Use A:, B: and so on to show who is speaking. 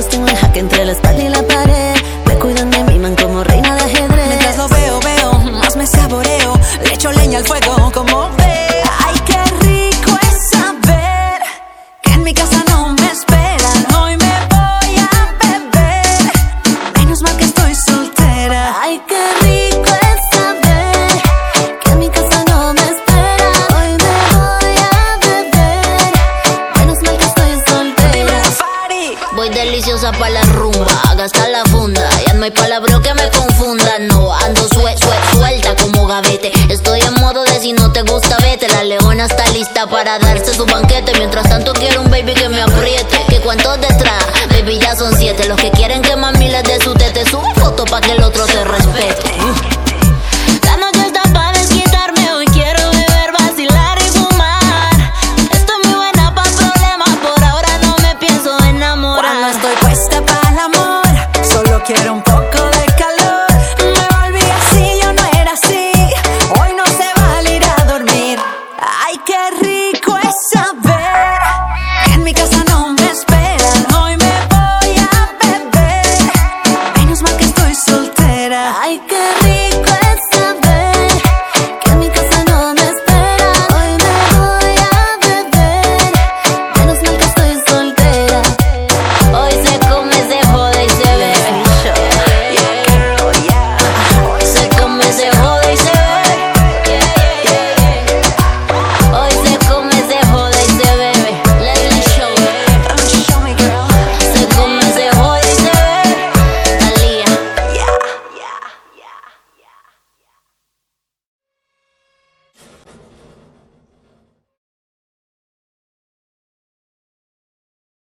A: los tengo en jaque entre la espalda y la pared. Me cuidan, me miman como reina de ajedrez.
B: Mientras lo veo, más me saboreo. Le echo leña al fuego como ve. Ay, qué rico es saber que en mi casa no me esperan. Hoy me voy a beber, menos mal que estoy soltera.
A: Ay, qué rico es saber que en mi casa no me espera. Hoy me voy a beber, menos mal que estoy soltera.
C: Voy deliciosa pa' la rumba, a gastar la funda. Ya no hay palabra que me confunda. No ando suelta como gavete. Estoy en modo de si no te gusta vete. La leona está lista para darse su banquete. Mientras tanto quiero un baby que me apriete. Que cuantos detrás, baby ya son 7. Los que quieren que mami les dé su